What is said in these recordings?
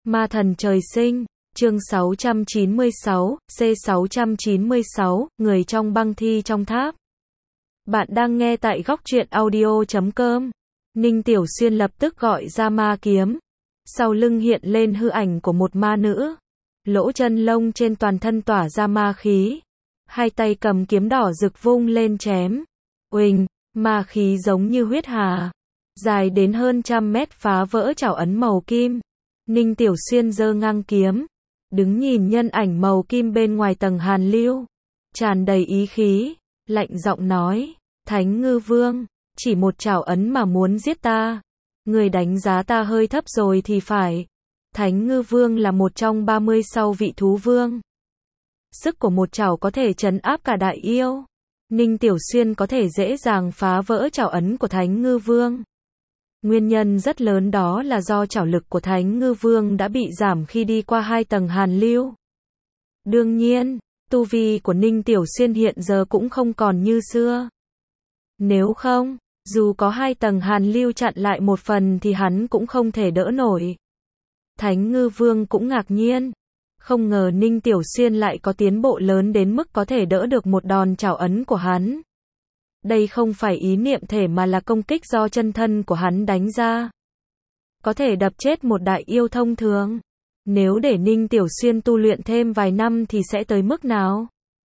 Ma thần trời sinh, chương 696, C696, người trong băng thi trong tháp. Bạn đang nghe tại góc truyện audio.com. Ninh Tiểu Xuyên lập tức gọi ra ma kiếm. Sau lưng hiện lên hư ảnh của một ma nữ. Lỗ chân lông trên toàn thân tỏa ra ma khí. Hai tay cầm kiếm đỏ rực vung lên chém. Uỳnh, ma khí giống như huyết hà. Dài đến hơn 100 mét phá vỡ trảo ấn màu kim. Ninh Tiểu Xuyên giơ ngang kiếm. Đứng nhìn nhân ảnh màu kim bên ngoài tầng hàn lưu. Tràn đầy ý khí. Lạnh giọng nói. Thánh Ngư Vương, chỉ một trảo ấn mà muốn giết ta. Người đánh giá ta hơi thấp rồi thì phải. Thánh Ngư Vương là một trong 30 sau vị thú vương. Sức của một trảo có thể trấn áp cả đại yêu. Ninh Tiểu Xuyên có thể dễ dàng phá vỡ trảo ấn của Thánh Ngư Vương. Nguyên nhân rất lớn đó là do trảo lực của Thánh Ngư Vương đã bị giảm khi đi qua 2 tầng hàn lưu. Đương nhiên, tu vi của Ninh Tiểu Xuyên hiện giờ cũng không còn như xưa. Nếu không, dù có 2 tầng hàn lưu chặn lại một phần thì hắn cũng không thể đỡ nổi. Thánh Ngư Vương cũng ngạc nhiên. Không ngờ Ninh Tiểu Xuyên lại có tiến bộ lớn đến mức có thể đỡ được một đòn trảo ấn của hắn. Đây không phải ý niệm thể mà là công kích do chân thân của hắn đánh ra. Có thể đập chết một đại yêu thông thường. Nếu để Ninh Tiểu Xuyên tu luyện thêm vài năm thì sẽ tới mức nào?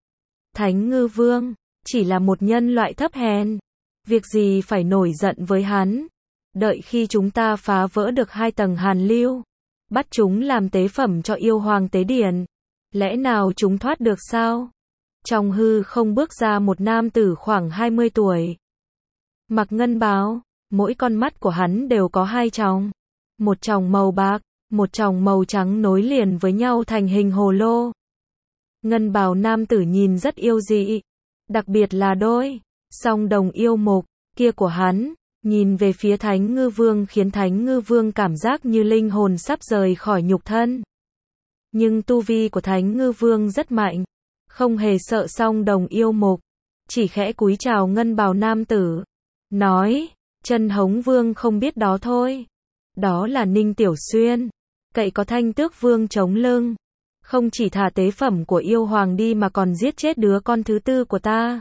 Thánh Ngư Vương chỉ là một nhân loại thấp hèn. Việc gì phải nổi giận với hắn? Đợi khi chúng ta phá vỡ được 2 tầng hàn lưu, bắt chúng làm tế phẩm cho yêu hoàng tế điển, lẽ nào chúng thoát được sao? Trong hư không bước ra một nam tử khoảng 20 tuổi. Mặc ngân bào, mỗi con mắt của hắn đều có 2 tròng. Một tròng màu bạc, một tròng màu trắng nối liền với nhau thành hình hồ lô. Ngân bào nam tử nhìn rất yêu dị. Đặc biệt là đôi song đồng yêu mục kia của hắn, nhìn về phía Thánh Ngư Vương khiến Thánh Ngư Vương cảm giác như linh hồn sắp rời khỏi nhục thân. Nhưng tu vi của Thánh Ngư Vương rất mạnh, không hề sợ song đồng yêu mục, chỉ khẽ cúi chào ngân bào nam tử, nói, Chân Hống Vương không biết đó thôi. Đó là Ninh Tiểu Xuyên, cậy có Thanh Tước Vương chống lưng, không chỉ thả tế phẩm của yêu hoàng đi mà còn giết chết đứa con thứ tư của ta.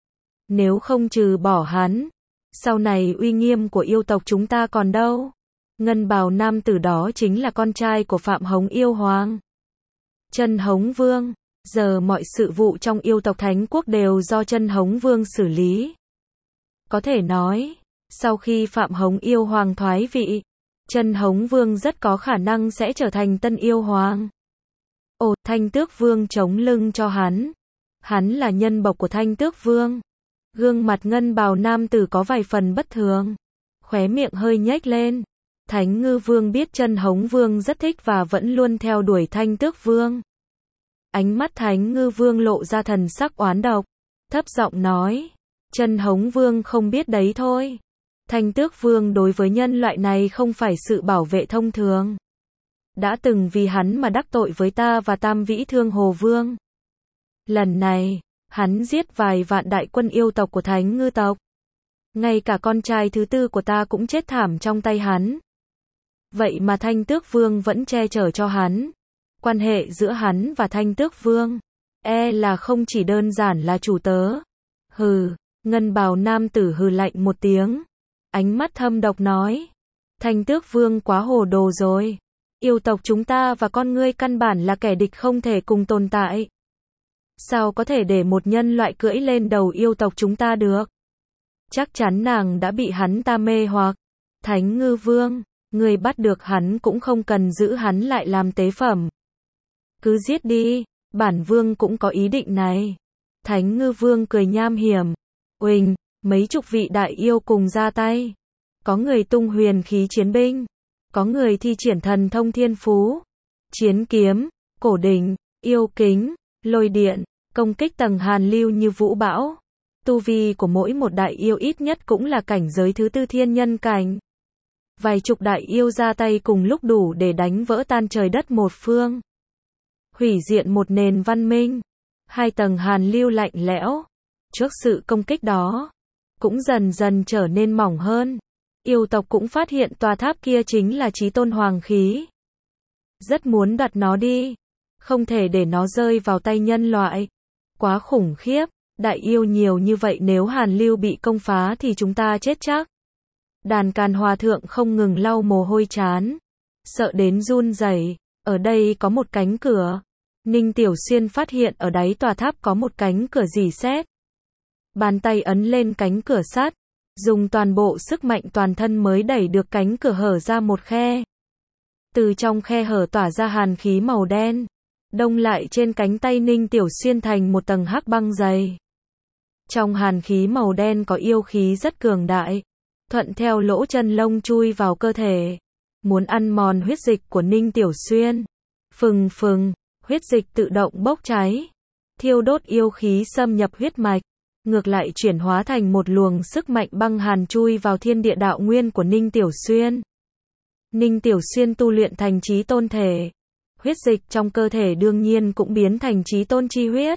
Nếu không trừ bỏ hắn, sau này uy nghiêm của yêu tộc chúng ta còn đâu? Ngân bào nam tử đó chính là con trai của Phạm Hống yêu hoàng. Chân Hống Vương, giờ mọi sự vụ trong yêu tộc Thánh Quốc đều do Chân Hống Vương xử lý. Có thể nói, sau khi Phạm Hống yêu hoàng thoái vị, Chân Hống Vương rất có khả năng sẽ trở thành tân yêu hoàng. Ồ, Thanh Tước Vương chống lưng cho hắn. Hắn là nhân bộc của Thanh Tước Vương. Gương mặt ngân bào nam tử có vài phần bất thường. Khóe miệng hơi nhếch lên. Thánh Ngư Vương biết Chân Hống Vương rất thích và vẫn luôn theo đuổi Thanh Tước Vương. Ánh mắt Thánh Ngư Vương lộ ra thần sắc oán độc. Thấp giọng nói. Chân Hống Vương không biết đấy thôi. Thanh Tước Vương đối với nhân loại này không phải sự bảo vệ thông thường. Đã từng vì hắn mà đắc tội với ta và Tam Vĩ Thương Hồ Vương. Lần này, hắn giết vài vạn đại quân yêu tộc của Thánh Ngư tộc. Ngay cả con trai thứ tư của ta cũng chết thảm trong tay hắn. Vậy mà Thanh Tước Vương vẫn che chở cho hắn. Quan hệ giữa hắn và Thanh Tước Vương, là không chỉ đơn giản là chủ tớ. Hừ, ngân bào nam tử hừ lạnh một tiếng. Ánh mắt thâm độc nói. Thanh Tước Vương quá hồ đồ rồi. Yêu tộc chúng ta và con ngươi căn bản là kẻ địch không thể cùng tồn tại. Sao có thể để một nhân loại cưỡi lên đầu yêu tộc chúng ta được? Chắc chắn nàng đã bị hắn ta mê hoặc. Thánh Ngư Vương, người bắt được hắn cũng không cần giữ hắn lại làm tế phẩm. Cứ giết đi, bản vương cũng có ý định này. Thánh Ngư Vương cười nham hiểm. Uỳnh, mấy chục vị đại yêu cùng ra tay. Có người tung huyền khí chiến binh. Có người thi triển thần thông thiên phú. Chiến kiếm, cổ đỉnh, yêu kính, lôi điện, công kích tầng hàn lưu như vũ bão. Tu vi của mỗi một đại yêu ít nhất cũng là cảnh giới thứ tư thiên nhân cảnh. Vài chục đại yêu ra tay cùng lúc đủ để đánh vỡ tan trời đất một phương. Hủy diệt một nền văn minh. 2 tầng hàn lưu lạnh lẽo. Trước sự công kích đó, cũng dần dần trở nên mỏng hơn. Yêu tộc cũng phát hiện tòa tháp kia chính là Chí Tôn Hoàng khí. rất muốn đoạt nó đi. Không thể để nó rơi vào tay nhân loại. Quá khủng khiếp, đại yêu nhiều như vậy nếu Hàn Lưu bị công phá thì chúng ta chết chắc. Đàn Càn Hòa Thượng không ngừng lau mồ hôi trán, sợ đến run rẩy. Ở đây có một cánh cửa. Ninh Tiểu Xuyên phát hiện ở đáy tòa tháp có một cánh cửa rỉ sét. Bàn tay ấn lên cánh cửa sắt, dùng toàn bộ sức mạnh toàn thân mới đẩy được cánh cửa hở ra một khe. Từ trong khe hở tỏa ra hàn khí màu đen, đông lại trên cánh tay Ninh Tiểu Xuyên thành một tầng hắc băng dày. Trong hàn khí màu đen có yêu khí rất cường đại, thuận theo lỗ chân lông chui vào cơ thể, muốn ăn mòn huyết dịch của Ninh Tiểu Xuyên. Phừng phừng, huyết dịch tự động bốc cháy, thiêu đốt yêu khí xâm nhập huyết mạch, ngược lại chuyển hóa thành một luồng sức mạnh băng hàn chui vào thiên địa đạo nguyên của Ninh Tiểu Xuyên. Ninh Tiểu Xuyên tu luyện thành chí tôn thể, huyết dịch trong cơ thể đương nhiên cũng biến thành chí tôn chi huyết.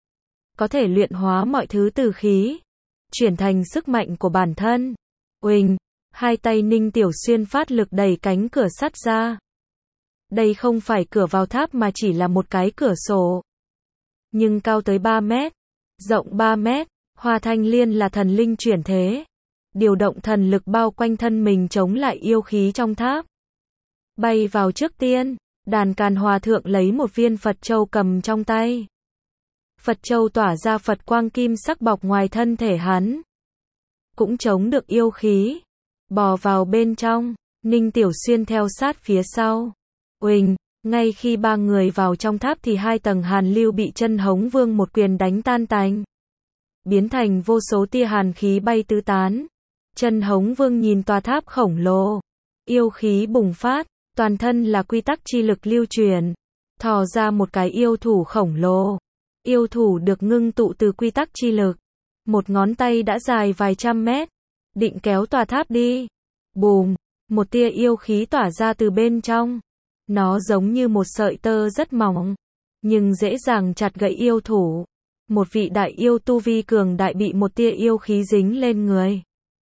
Có thể luyện hóa mọi thứ từ khí, chuyển thành sức mạnh của bản thân. Uỳnh, hai tay Ninh Tiểu Xuyên phát lực đẩy cánh cửa sắt ra. Đây không phải cửa vào tháp mà chỉ là một cái cửa sổ. Nhưng cao tới 3 mét, rộng 3 mét, Hoa Thanh Liên là thần linh chuyển thế. Điều động thần lực bao quanh thân mình chống lại yêu khí trong tháp. Bay vào trước tiên, Đàn Càn Hòa Thượng lấy một viên Phật Châu cầm trong tay. Phật Châu tỏa ra Phật quang kim sắc bọc ngoài thân thể hắn. Cũng chống được yêu khí. Bò vào bên trong, Ninh Tiểu Xuyên theo sát phía sau. Uỳnh, ngay khi ba người vào trong tháp thì hai tầng hàn lưu bị Chân Hống Vương một quyền đánh tan tành. Biến thành vô số tia hàn khí bay tứ tán. Chân Hống Vương nhìn tòa tháp khổng lồ. Yêu khí bùng phát, toàn thân là quy tắc chi lực lưu truyền. Thò ra một cái yêu thủ khổng lồ. Yêu thủ được ngưng tụ từ quy tắc chi lực. Một ngón tay đã dài vài trăm mét. Định kéo tòa tháp đi. Bùm, một tia yêu khí tỏa ra từ bên trong. Nó giống như một sợi tơ rất mỏng, nhưng dễ dàng chặt gãy yêu thủ. Một vị đại yêu tu vi cường đại bị một tia yêu khí dính lên người.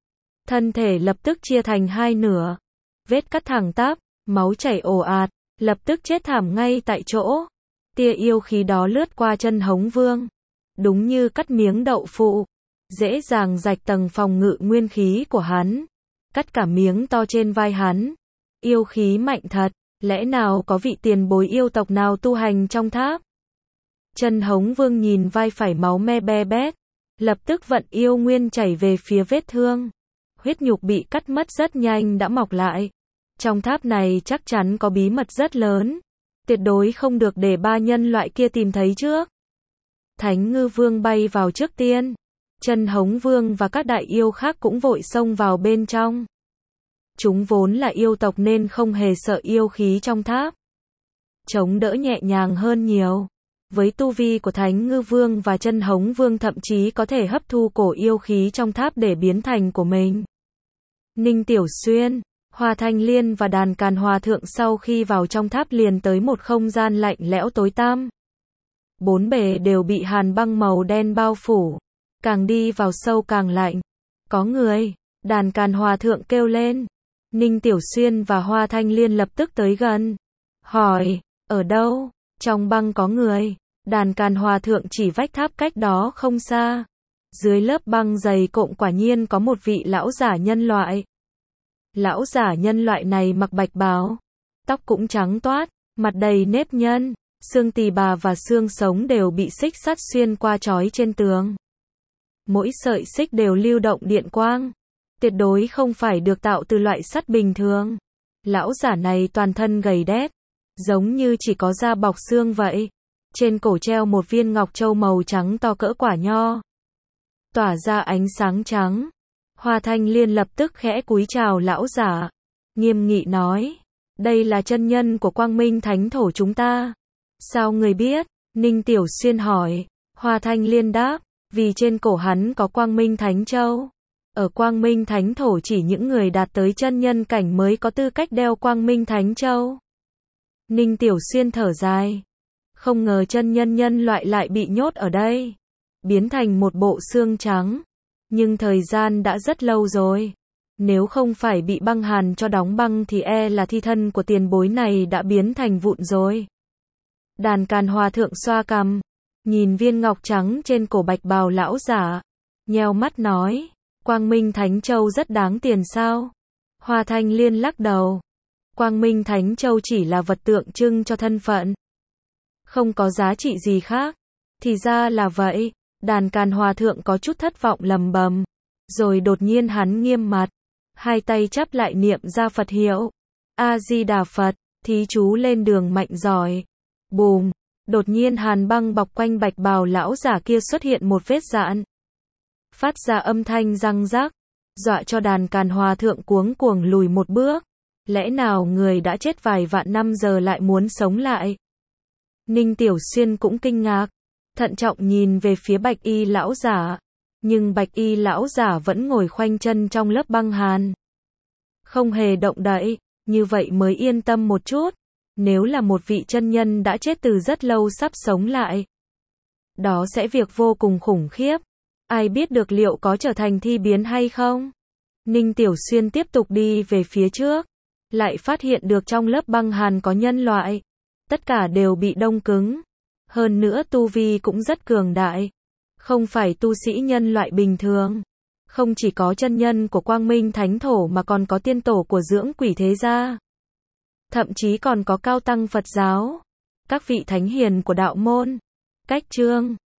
Thân thể lập tức chia thành hai nửa. Vết cắt thẳng tắp, máu chảy ồ ạt, lập tức chết thảm ngay tại chỗ. Tia yêu khí đó lướt qua Chân Hống Vương. Đúng như cắt miếng đậu phụ. Dễ dàng rạch tầng phòng ngự nguyên khí của hắn. Cắt cả miếng to trên vai hắn. Yêu khí mạnh thật. Lẽ nào có vị tiền bối yêu tộc nào tu hành trong tháp? Chân Hống Vương nhìn vai phải máu me be bét. Lập tức vận yêu nguyên chảy về phía vết thương. Huyết nhục bị cắt mất rất nhanh đã mọc lại. Trong tháp này chắc chắn có bí mật rất lớn. Tuyệt đối không được để ba nhân loại kia tìm thấy trước. Thánh Ngư Vương bay vào trước tiên. Chân Hống Vương và các đại yêu khác cũng vội xông vào bên trong. Chúng vốn là yêu tộc nên không hề sợ yêu khí trong tháp. Chống đỡ nhẹ nhàng hơn nhiều. Với tu vi của Thánh Ngư Vương và Chân Hống Vương thậm chí có thể hấp thu cổ yêu khí trong tháp để biến thành của mình. Ninh Tiểu Xuyên, Hoa Thanh Liên và Đàn Càn Hòa Thượng sau khi vào trong tháp liền tới một không gian lạnh lẽo tối tăm. Bốn bề đều bị hàn băng màu đen bao phủ. Càng đi vào sâu càng lạnh. Có người, Đàn Càn Hòa Thượng kêu lên. Ninh Tiểu Xuyên và Hoa Thanh Liên lập tức tới gần. Hỏi, ở đâu? Trong băng có người. Đàn Càn Hòa Thượng chỉ vách tháp cách đó không xa. Dưới lớp băng dày cộm quả nhiên có một vị lão giả nhân loại. Lão giả nhân loại này mặc bạch bào. Tóc cũng trắng toát, mặt đầy nếp nhăn. Xương tỳ bà và xương sống đều bị xích sắt xuyên qua trói trên tường. Mỗi sợi xích đều lưu động điện quang. Tuyệt đối không phải được tạo từ loại sắt bình thường. Lão giả này toàn thân gầy đét, giống như chỉ có da bọc xương vậy. Trên cổ treo một viên ngọc châu màu trắng to cỡ quả nho. Tỏa ra ánh sáng trắng. Hoa Thanh Liên lập tức khẽ cúi chào lão giả. Nghiêm nghị nói. Đây là chân nhân của Quang Minh Thánh Thổ chúng ta. Sao người biết? Ninh Tiểu Xuyên hỏi. Hoa Thanh Liên đáp. Vì trên cổ hắn có Quang Minh Thánh Châu. Ở Quang Minh Thánh Thổ chỉ những người đạt tới chân nhân cảnh mới có tư cách đeo Quang Minh Thánh Châu. Ninh Tiểu Xuyên thở dài. Không ngờ chân nhân loại lại bị nhốt ở đây. Biến thành một bộ xương trắng. Nhưng thời gian đã rất lâu rồi. Nếu không phải bị băng hàn cho đóng băng thì là thi thân của tiền bối này đã biến thành vụn rồi. Đàn Càn Hòa thượng xoa cằm, nhìn viên ngọc trắng trên cổ bạch bào lão giả, nheo mắt nói, Quang Minh Thánh Châu rất đáng tiền sao? Hoa Thanh Liên lắc đầu. Quang Minh Thánh Châu chỉ là vật tượng trưng cho thân phận, không có giá trị gì khác. Thì ra là vậy. Đàn Càn Hòa thượng có chút thất vọng lầm bầm, rồi đột nhiên hắn nghiêm mặt, hai tay chắp lại niệm ra Phật hiệu. A Di Đà Phật, thí chú lên đường mạnh giỏi. Bùm, đột nhiên hàn băng bọc quanh bạch bào lão giả kia xuất hiện một vết dạn, phát ra âm thanh răng rắc, dọa cho Đàn Càn Hòa thượng cuống cuồng lùi một bước. Lẽ nào người đã chết vài vạn năm giờ lại muốn sống lại? Ninh Tiểu Xuyên cũng kinh ngạc, thận trọng nhìn về phía bạch y lão giả, nhưng bạch y lão giả vẫn ngồi khoanh chân trong lớp băng hàn, không hề động đậy. Như vậy mới yên tâm một chút. Nếu là một vị chân nhân đã chết từ rất lâu sắp sống lại, đó sẽ việc vô cùng khủng khiếp. Ai biết được liệu có trở thành thi biến hay không? Ninh Tiểu Xuyên tiếp tục đi về phía trước, lại phát hiện được trong lớp băng hàn có nhân loại. Tất cả đều bị đông cứng. Hơn nữa tu vi cũng rất cường đại. Không phải tu sĩ nhân loại bình thường. Không chỉ có chân nhân của Quang Minh Thánh Thổ mà còn có tiên tổ của Dưỡng Quỷ Thế Gia. Thậm chí còn có cao tăng Phật giáo. Các vị thánh hiền của đạo môn. Cách chương